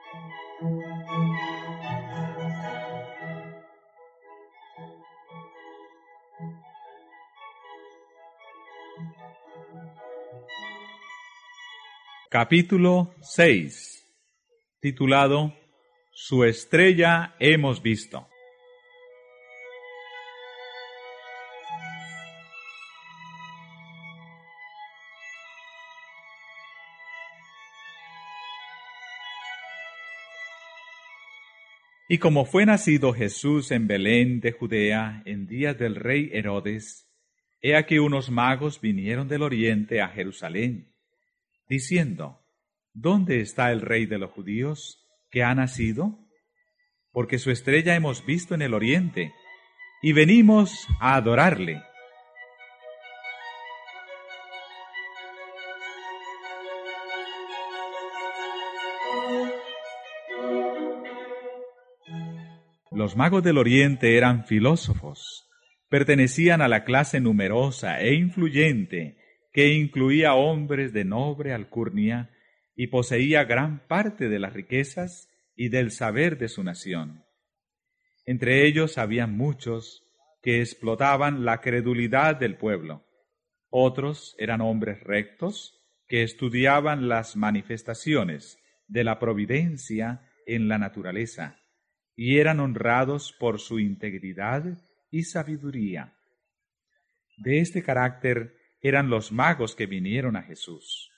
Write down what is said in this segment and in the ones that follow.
Capítulo 6, titulado Su estrella hemos visto. Y como fue nacido Jesús en Belén de Judea en días del rey Herodes, he aquí unos magos vinieron del oriente a Jerusalén, diciendo, ¿dónde está el rey de los judíos que ha nacido? Porque su estrella hemos visto en el oriente, y venimos a adorarle. Los magos del oriente eran filósofos, pertenecían a la clase numerosa e influyente que incluía hombres de noble alcurnia y poseía gran parte de las riquezas y del saber de su nación. Entre ellos había muchos que explotaban la credulidad del pueblo. Otros eran hombres rectos que estudiaban las manifestaciones de la providencia en la naturaleza y eran honrados por su integridad y sabiduría. De este carácter eran los magos que vinieron a Jesús.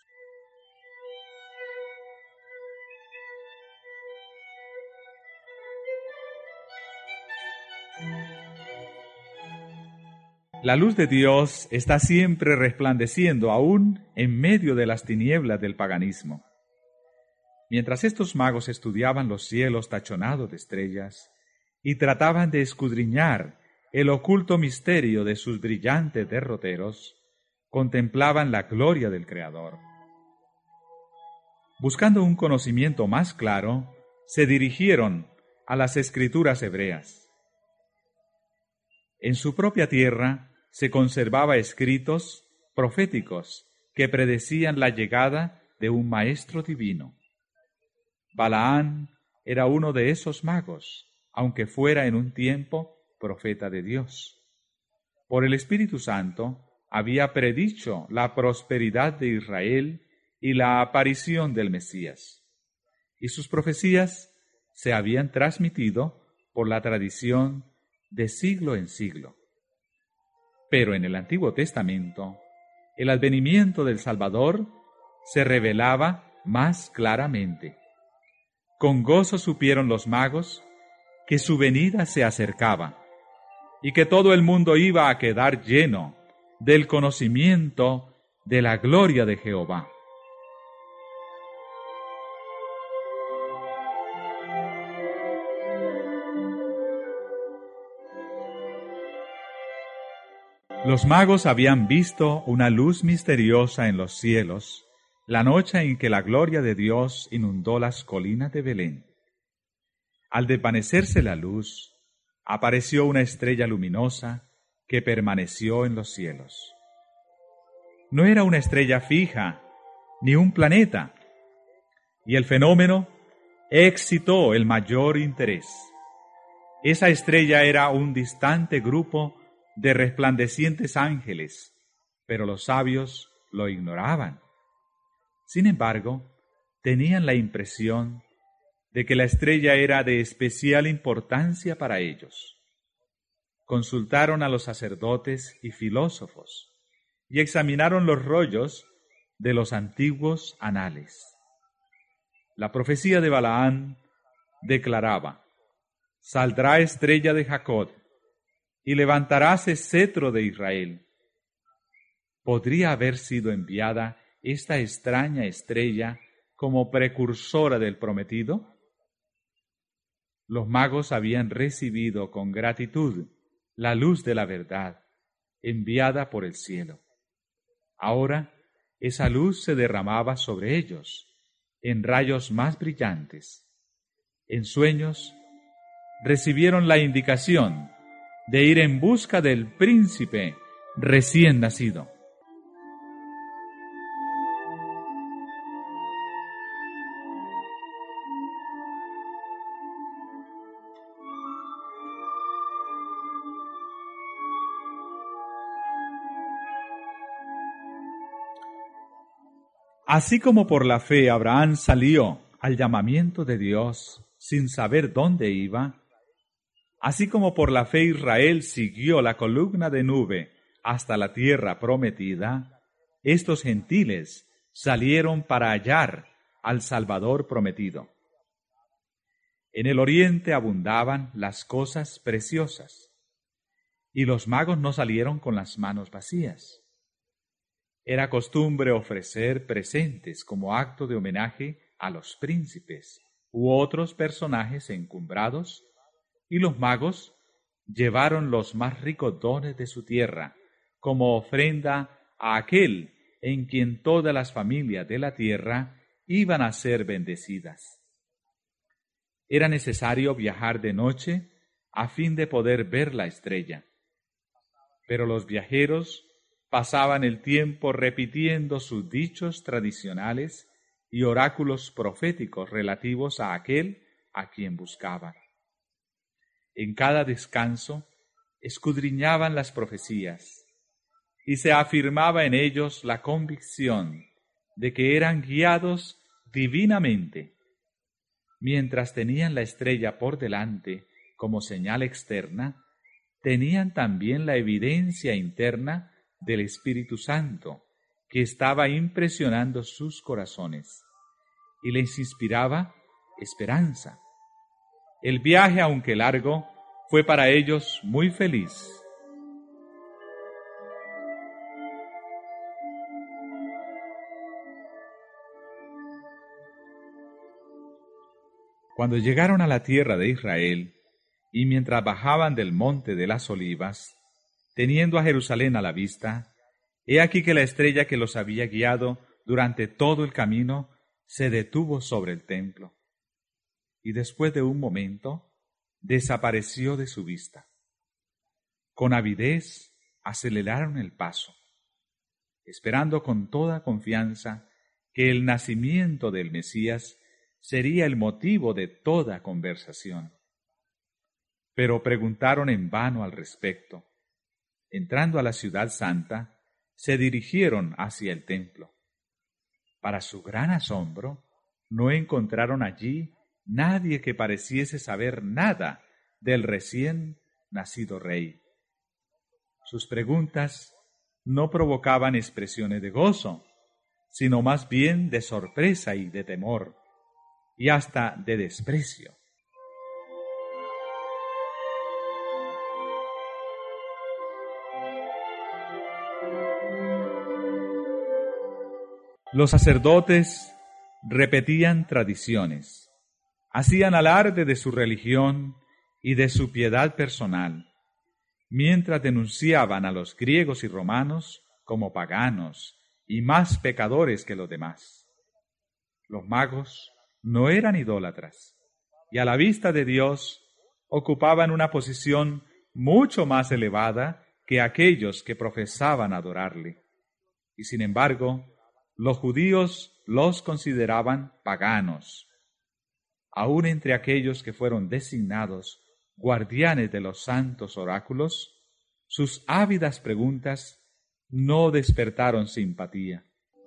La luz de Dios está siempre resplandeciendo aún en medio de las tinieblas del paganismo. Mientras estos magos estudiaban los cielos tachonados de estrellas y trataban de escudriñar el oculto misterio de sus brillantes derroteros, contemplaban la gloria del Creador. Buscando un conocimiento más claro, se dirigieron a las Escrituras hebreas. En su propia tierra se conservaba escritos proféticos que predecían la llegada de un maestro divino. Balaán era uno de esos magos, aunque fuera en un tiempo profeta de Dios. Por el Espíritu Santo había predicho la prosperidad de Israel y la aparición del Mesías, y sus profecías se habían transmitido por la tradición de siglo en siglo. Pero en el Antiguo Testamento, el advenimiento del Salvador se revelaba más claramente. Con gozo supieron los magos que su venida se acercaba y que todo el mundo iba a quedar lleno del conocimiento de la gloria de Jehová. Los magos habían visto una luz misteriosa en los cielos la noche en que la gloria de Dios inundó las colinas de Belén. Al desvanecerse la luz, apareció una estrella luminosa que permaneció en los cielos. No era una estrella fija, ni un planeta, y el fenómeno excitó el mayor interés. Esa estrella era un distante grupo de resplandecientes ángeles, pero los sabios lo ignoraban. Sin embargo, tenían la impresión de que la estrella era de especial importancia para ellos. Consultaron a los sacerdotes y filósofos y examinaron los rollos de los antiguos anales. La profecía de Balaán declaraba: «Saldrá estrella de Jacob y levantaráse cetro de Israel». ¿Podría haber sido enviada esta extraña estrella como precursora del prometido? Los magos habían recibido con gratitud la luz de la verdad, enviada por el cielo. Ahora esa luz se derramaba sobre ellos, en rayos más brillantes. En sueños recibieron la indicación de ir en busca del príncipe recién nacido. Así como por la fe Abraham salió al llamamiento de Dios sin saber dónde iba, así como por la fe Israel siguió la columna de nube hasta la tierra prometida, estos gentiles salieron para hallar al Salvador prometido. En el oriente abundaban las cosas preciosas, y los magos no salieron con las manos vacías. Era costumbre ofrecer presentes como acto de homenaje a los príncipes u otros personajes encumbrados, y los magos llevaron los más ricos dones de su tierra como ofrenda a aquel en quien todas las familias de la tierra iban a ser bendecidas. Era necesario viajar de noche a fin de poder ver la estrella, pero los viajeros pasaban el tiempo repitiendo sus dichos tradicionales y oráculos proféticos relativos a aquel a quien buscaban. En cada descanso escudriñaban las profecías y se afirmaba en ellos la convicción de que eran guiados divinamente. Mientras tenían la estrella por delante como señal externa, tenían también la evidencia interna del Espíritu Santo, que estaba impresionando sus corazones y les inspiraba esperanza. El viaje, aunque largo, fue para ellos muy feliz. Cuando llegaron a la tierra de Israel, y mientras bajaban del monte de las Olivas, teniendo a Jerusalén a la vista, he aquí que la estrella que los había guiado durante todo el camino se detuvo sobre el templo, y después de un momento desapareció de su vista. Con avidez aceleraron el paso, esperando con toda confianza que el nacimiento del Mesías sería el motivo de toda conversación. Pero preguntaron en vano al respecto. Entrando a la ciudad santa, se dirigieron hacia el templo. Para su gran asombro, no encontraron allí nadie que pareciese saber nada del recién nacido rey. Sus preguntas no provocaban expresiones de gozo, sino más bien de sorpresa y de temor, y hasta de desprecio. Los sacerdotes repetían tradiciones, hacían alarde de su religión y de su piedad personal, mientras denunciaban a los griegos y romanos como paganos y más pecadores que los demás. Los magos no eran idólatras, y a la vista de Dios ocupaban una posición mucho más elevada que aquellos que profesaban adorarle. Y sin embargo, los judíos los consideraban paganos. Aun entre aquellos que fueron designados guardianes de los santos oráculos, sus ávidas preguntas no despertaron simpatía.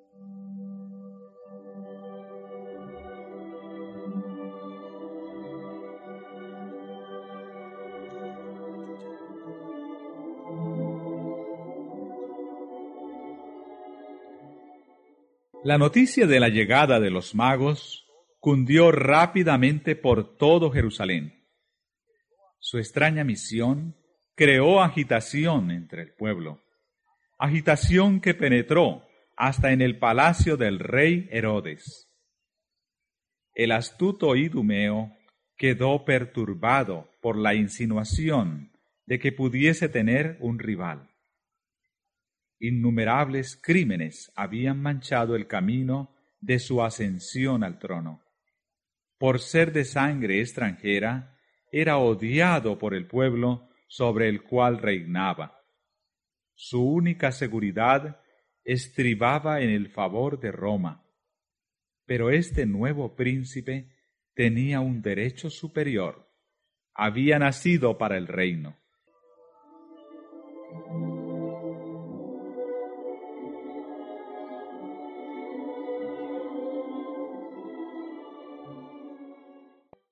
La noticia de la llegada de los magos cundió rápidamente por todo Jerusalén. Su extraña misión creó agitación entre el pueblo, agitación que penetró hasta en el palacio del rey Herodes. El astuto Idumeo quedó perturbado por la insinuación de que pudiese tener un rival. Innumerables crímenes habían manchado el camino de su ascensión al trono. Por ser de sangre extranjera, era odiado por el pueblo sobre el cual reinaba. Su única seguridad estribaba en el favor de Roma. Pero este nuevo príncipe tenía un derecho superior. Había nacido para el reino.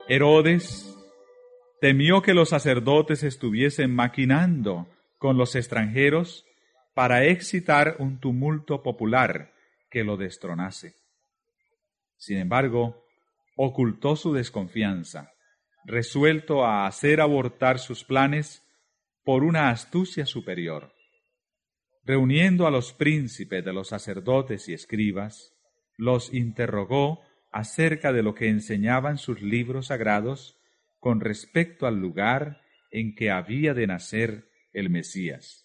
Herodes temió que los sacerdotes estuviesen maquinando con los extranjeros para excitar un tumulto popular que lo destronase. Sin embargo, ocultó su desconfianza, resuelto a hacer abortar sus planes por una astucia superior. Reuniendo a los príncipes de los sacerdotes y escribas, los interrogó acerca de lo que enseñaban sus libros sagrados con respecto al lugar en que había de nacer el Mesías.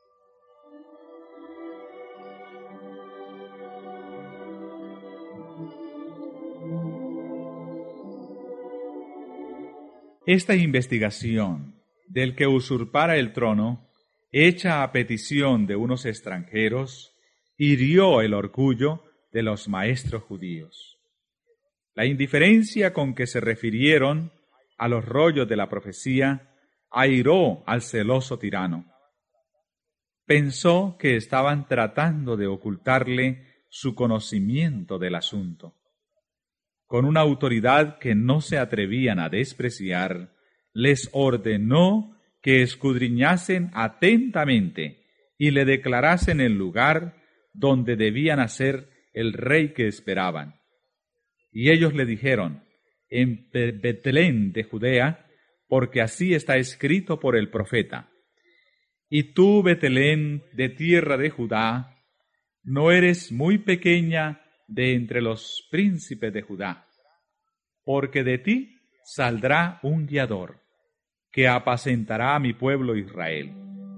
Esta investigación del que usurpara el trono, hecha a petición de unos extranjeros, hirió el orgullo de los maestros judíos. La indiferencia con que se refirieron a los rollos de la profecía airó al celoso tirano. Pensó que estaban tratando de ocultarle su conocimiento del asunto. Con una autoridad que no se atrevían a despreciar, les ordenó que escudriñasen atentamente y le declarasen el lugar donde debía nacer el rey que esperaban. Y ellos le dijeron: en Betlén de Judea, porque así está escrito por el profeta: y tú, Betlén, de tierra de Judá, no eres muy pequeña de entre los príncipes de Judá, porque de ti saldrá un guiador, que apacentará a mi pueblo Israel.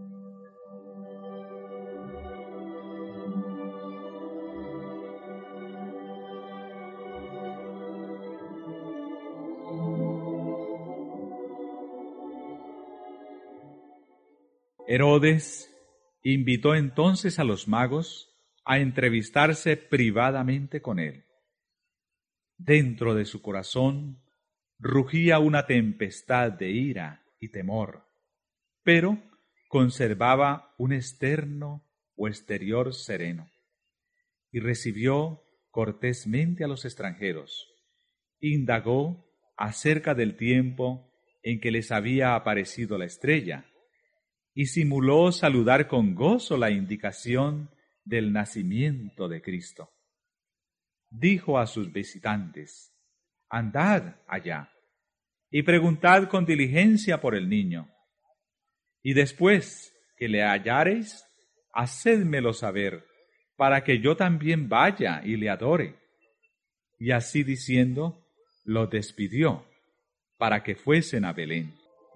Herodes invitó entonces a los magos a entrevistarse privadamente con él. Dentro de su corazón rugía una tempestad de ira y temor, pero conservaba un externo o exterior sereno, y recibió cortésmente a los extranjeros. Indagó acerca del tiempo en que les había aparecido la estrella, y simuló saludar con gozo la indicación del nacimiento de Cristo. Dijo a sus visitantes: andad allá y preguntad con diligencia por el niño, y después que le hallareis, hacédmelo saber, para que yo también vaya y le adore. Y así diciendo, lo despidió para que fuesen a Belén.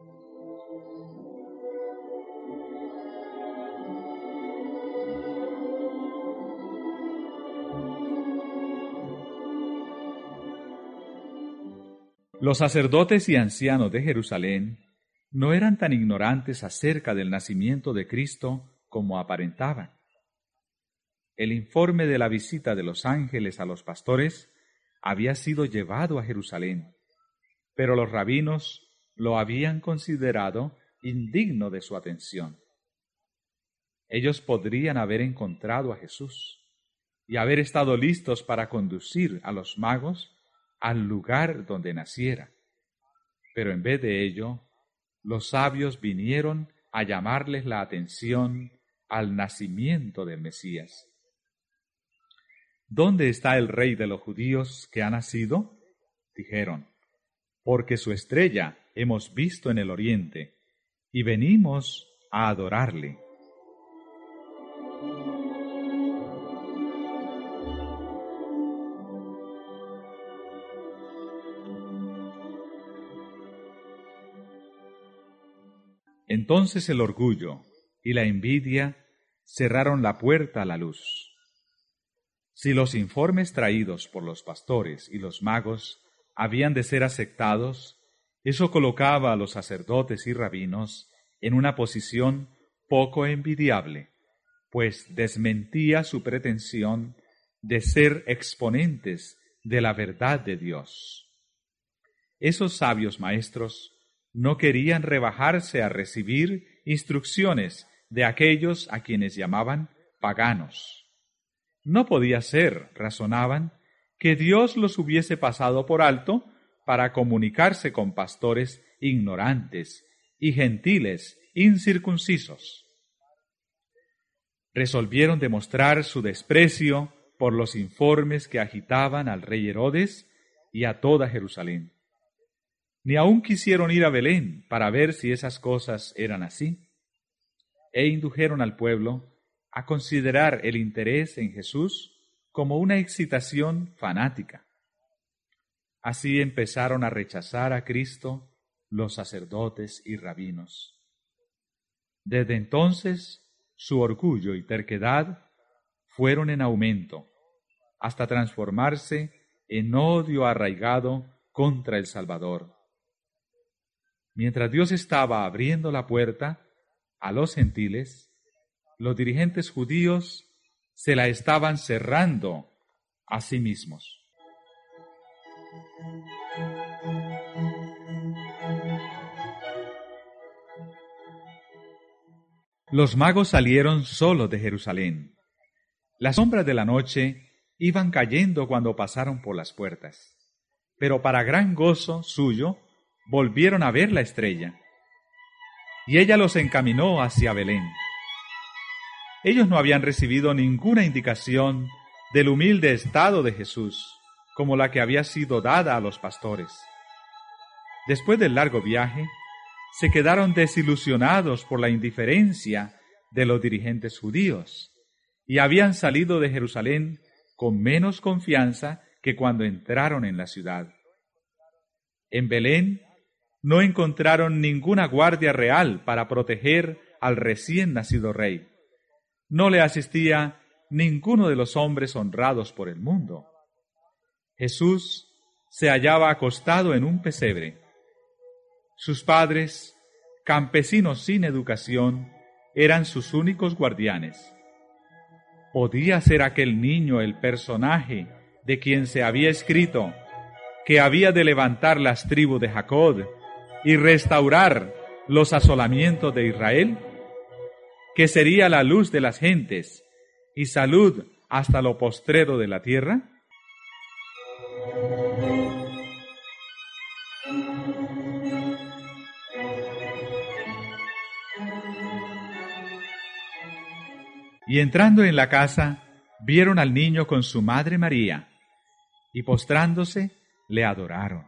Los sacerdotes y ancianos de Jerusalén no eran tan ignorantes acerca del nacimiento de Cristo como aparentaban. El informe de la visita de los ángeles a los pastores había sido llevado a Jerusalén, pero los rabinos lo habían considerado indigno de su atención. Ellos podrían haber encontrado a Jesús y haber estado listos para conducir a los magos al lugar donde naciera. Pero en vez de ello, los sabios vinieron a llamarles la atención al nacimiento del Mesías. ¿Dónde está el rey de los judíos que ha nacido? Dijeron, porque su estrella hemos visto en el oriente, y venimos a adorarle. Entonces el orgullo y la envidia cerraron la puerta a la luz. Si los informes traídos por los pastores y los magos habían de ser aceptados, eso colocaba a los sacerdotes y rabinos en una posición poco envidiable, pues desmentía su pretensión de ser exponentes de la verdad de Dios. Esos sabios maestros no querían rebajarse a recibir instrucciones de aquellos a quienes llamaban paganos. No podía ser, razonaban, que Dios los hubiese pasado por alto para comunicarse con pastores ignorantes y gentiles incircuncisos. Resolvieron demostrar su desprecio por los informes que agitaban al rey Herodes y a toda Jerusalén. Ni aun quisieron ir a Belén para ver si esas cosas eran así, e indujeron al pueblo a considerar el interés en Jesús como una excitación fanática. Así empezaron a rechazar a Cristo los sacerdotes y rabinos. Desde entonces, su orgullo y terquedad fueron en aumento, hasta transformarse en odio arraigado contra el Salvador. Mientras Dios estaba abriendo la puerta a los gentiles, los dirigentes judíos se la estaban cerrando a sí mismos. Los magos salieron solos de Jerusalén. Las sombras de la noche iban cayendo cuando pasaron por las puertas, pero para gran gozo suyo volvieron a ver la estrella, y ella los encaminó hacia Belén. Ellos no habían recibido ninguna indicación del humilde estado de Jesús, como la que había sido dada a los pastores. Después del largo viaje, se quedaron desilusionados por la indiferencia de los dirigentes judíos, y habían salido de Jerusalén con menos confianza que cuando entraron en la ciudad. En Belén no encontraron ninguna guardia real para proteger al recién nacido rey. No le asistía ninguno de los hombres honrados por el mundo. Jesús se hallaba acostado en un pesebre. Sus padres, campesinos sin educación, eran sus únicos guardianes. ¿Podía ser aquel niño el personaje de quien se había escrito que había de levantar las tribus de Jacob y restaurar los asolamientos de Israel? ¿Que sería la luz de las gentes y salud hasta lo postrero de la tierra? Y entrando en la casa, vieron al niño con su madre María, y postrándose, le adoraron.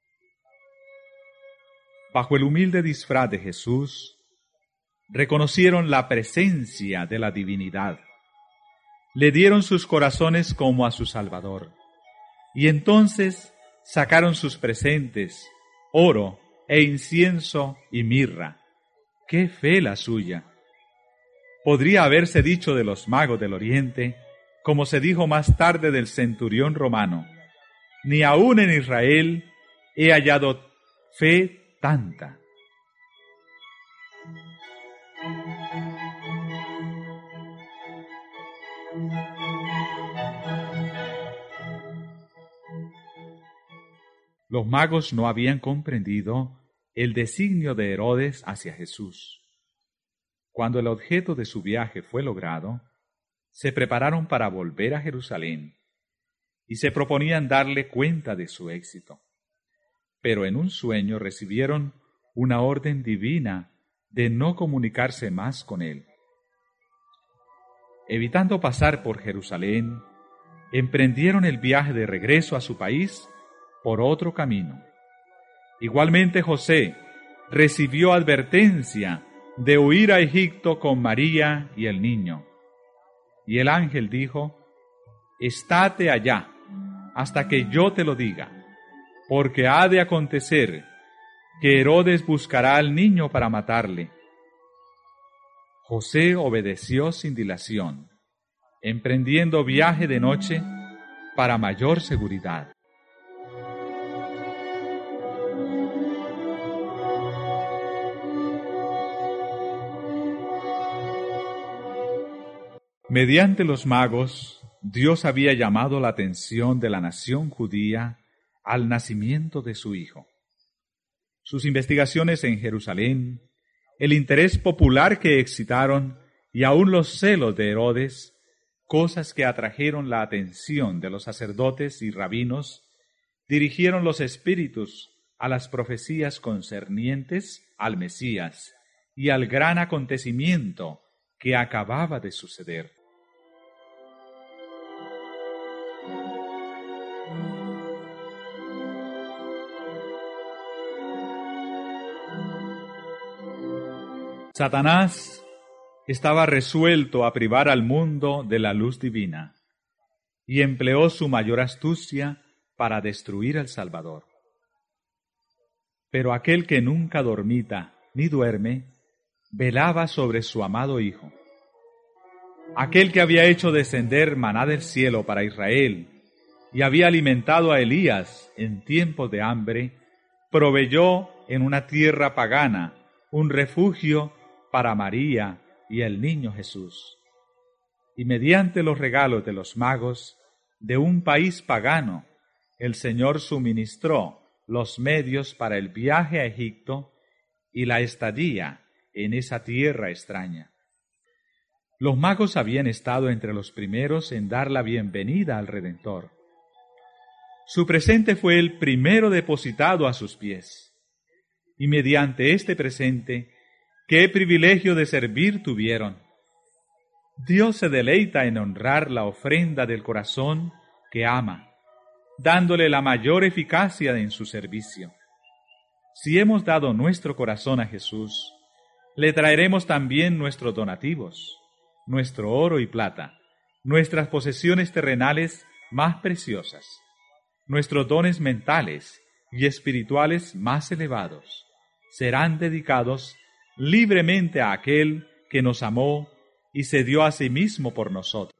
Bajo el humilde disfraz de Jesús, reconocieron la presencia de la divinidad. Le dieron sus corazones como a su Salvador, y entonces sacaron sus presentes, oro e incienso y mirra. ¡Qué fe la suya! Podría haberse dicho de los magos del Oriente, como se dijo más tarde del centurión romano: ni aun en Israel he hallado fe tanta. Los magos no habían comprendido el designio de Herodes hacia Jesús. Cuando el objeto de su viaje fue logrado, se prepararon para volver a Jerusalén y se proponían darle cuenta de su éxito. Pero en un sueño recibieron una orden divina de no comunicarse más con él. Evitando pasar por Jerusalén, emprendieron el viaje de regreso a su país por otro camino. Igualmente José recibió advertencia de huir a Egipto con María y el niño. Y el ángel dijo: estate allá hasta que yo te lo diga, porque ha de acontecer que Herodes buscará al niño para matarle. José obedeció sin dilación, emprendiendo viaje de noche para mayor seguridad. Mediante los magos, Dios había llamado la atención de la nación judía al nacimiento de su Hijo. Sus investigaciones en Jerusalén, el interés popular que excitaron y aun los celos de Herodes, cosas que atrajeron la atención de los sacerdotes y rabinos, dirigieron los espíritus a las profecías concernientes al Mesías y al gran acontecimiento que acababa de suceder. Satanás estaba resuelto a privar al mundo de la luz divina y empleó su mayor astucia para destruir al Salvador. Pero aquel que nunca dormita ni duerme, velaba sobre su amado Hijo. Aquel que había hecho descender maná del cielo para Israel y había alimentado a Elías en tiempos de hambre, proveyó en una tierra pagana un refugio para María y el niño Jesús. Y mediante los regalos de los magos de un país pagano, el Señor suministró los medios para el viaje a Egipto y la estadía en esa tierra extraña. Los magos habían estado entre los primeros en dar la bienvenida al Redentor. Su presente fue el primero depositado a sus pies, y mediante este presente, ¡qué privilegio de servir tuvieron! Dios se deleita en honrar la ofrenda del corazón que ama, dándole la mayor eficacia en su servicio. Si hemos dado nuestro corazón a Jesús, le traeremos también nuestros donativos, nuestro oro y plata, nuestras posesiones terrenales más preciosas, nuestros dones mentales y espirituales más elevados, serán dedicados libremente a aquel que nos amó y se dio a sí mismo por nosotros.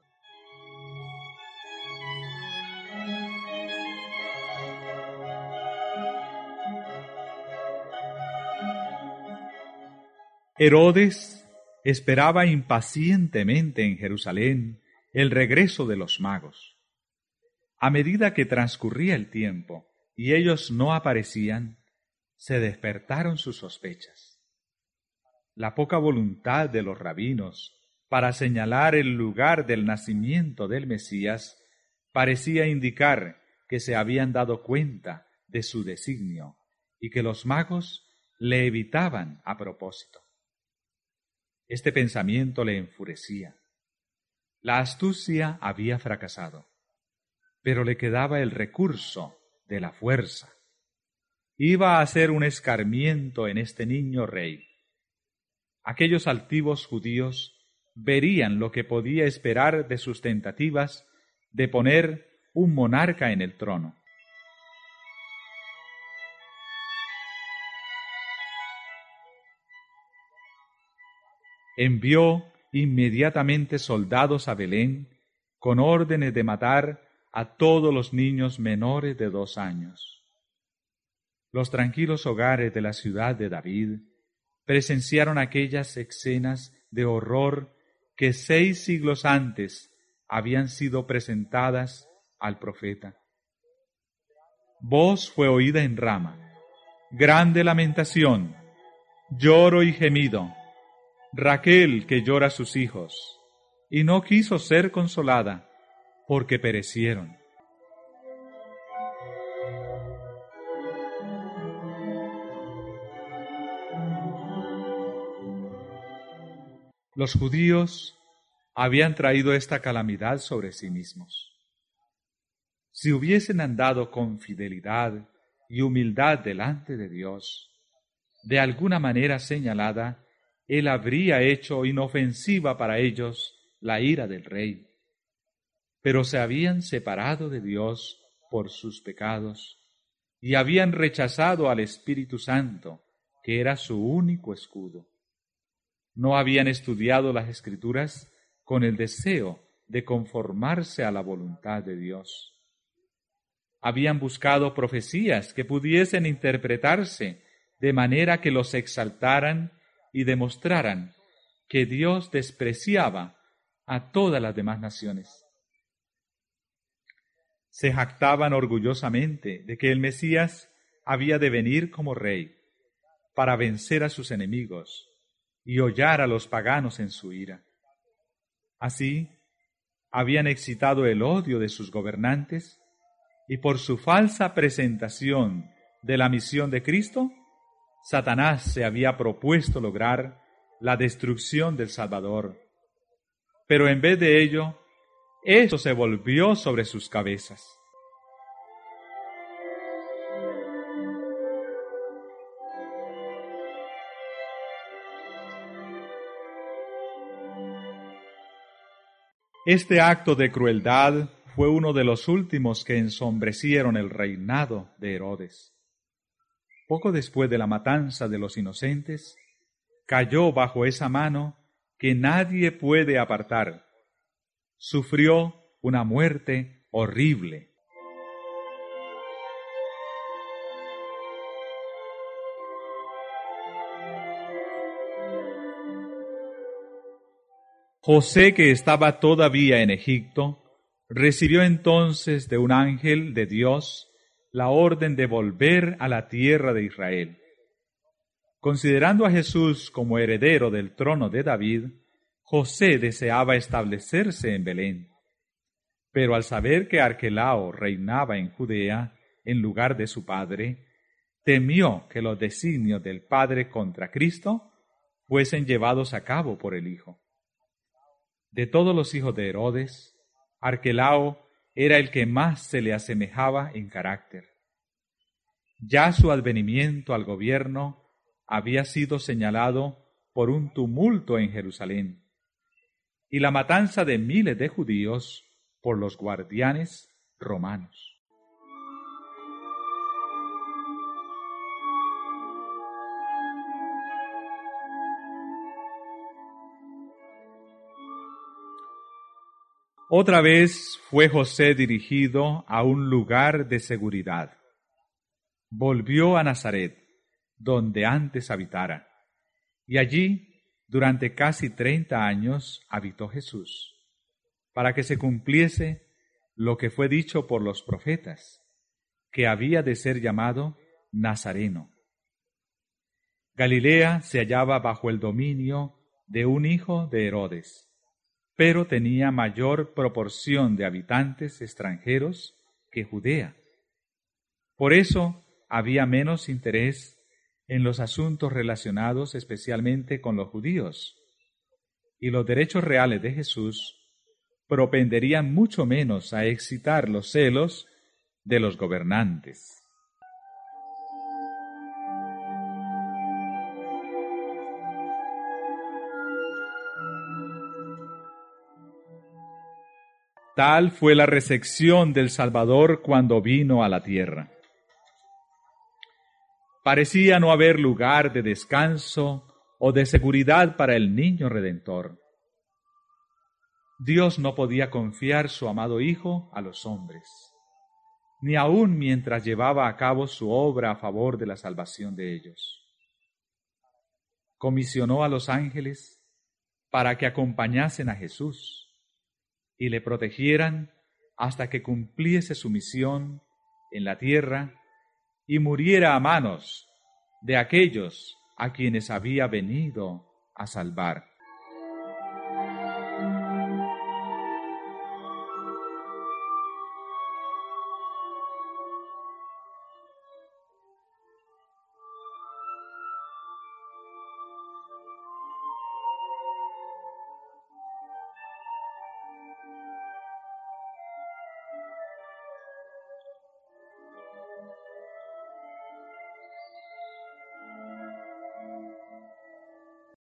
Herodes esperaba impacientemente en Jerusalén el regreso de los magos. A medida que transcurría el tiempo y ellos no aparecían, se despertaron sus sospechas. La poca voluntad de los rabinos para señalar el lugar del nacimiento del Mesías parecía indicar que se habían dado cuenta de su designio y que los magos le evitaban a propósito. Este pensamiento le enfurecía. La astucia había fracasado, pero le quedaba el recurso de la fuerza. Iba a hacer un escarmiento en este niño rey. Aquellos altivos judíos verían lo que podía esperar de sus tentativas de poner un monarca en el trono. Envió inmediatamente soldados a Belén con órdenes de matar a todos los niños menores de 2 años. Los tranquilos hogares de la ciudad de David presenciaron aquellas escenas de horror que 6 siglos antes habían sido presentadas al profeta. Voz fue oída en Rama, grande lamentación, lloro y gemido. Raquel que llora a sus hijos, y no quiso ser consolada, porque perecieron. Los judíos habían traído esta calamidad sobre sí mismos. Si hubiesen andado con fidelidad y humildad delante de Dios, de alguna manera señalada, Él habría hecho inofensiva para ellos la ira del rey. Pero se habían separado de Dios por sus pecados y habían rechazado al Espíritu Santo, que era su único escudo. No habían estudiado las Escrituras con el deseo de conformarse a la voluntad de Dios. Habían buscado profecías que pudiesen interpretarse de manera que los exaltaran y demostraran que Dios despreciaba a todas las demás naciones. Se jactaban orgullosamente de que el Mesías había de venir como rey para vencer a sus enemigos y hollar a los paganos en su ira. Así, habían excitado el odio de sus gobernantes y por su falsa presentación de la misión de Cristo, Satanás se había propuesto lograr la destrucción del Salvador. Pero en vez de ello, esto se volvió sobre sus cabezas. Este acto de crueldad fue uno de los últimos que ensombrecieron el reinado de Herodes. Poco después de la matanza de los inocentes, cayó bajo esa mano que nadie puede apartar. Sufrió una muerte horrible. José, que estaba todavía en Egipto, recibió entonces de un ángel de Dios la orden de volver a la tierra de Israel. Considerando a Jesús como heredero del trono de David, José deseaba establecerse en Belén. Pero al saber que Arquelao reinaba en Judea en lugar de su padre, temió que los designios del padre contra Cristo fuesen llevados a cabo por el hijo. De todos los hijos de Herodes, Arquelao era el que más se le asemejaba en carácter. Ya su advenimiento al gobierno había sido señalado por un tumulto en Jerusalén y la matanza de miles de judíos por los guardianes romanos. Otra vez fue José dirigido a un lugar de seguridad. Volvió a Nazaret, donde antes habitara, y allí, durante casi 30 años, habitó Jesús, para que se cumpliese lo que fue dicho por los profetas, que había de ser llamado Nazareno. Galilea se hallaba bajo el dominio de un hijo de Herodes, pero tenía mayor proporción de habitantes extranjeros que Judea. Por eso había menos interés en los asuntos relacionados especialmente con los judíos, y los derechos reales de Jesús propenderían mucho menos a excitar los celos de los gobernantes. Tal fue la recepción del Salvador cuando vino a la tierra. Parecía no haber lugar de descanso o de seguridad para el niño Redentor. Dios no podía confiar su amado Hijo a los hombres, ni aun mientras llevaba a cabo su obra a favor de la salvación de ellos. Comisionó a los ángeles para que acompañasen a Jesús y le protegieran hasta que cumpliese su misión en la tierra y muriera a manos de aquellos a quienes había venido a salvar.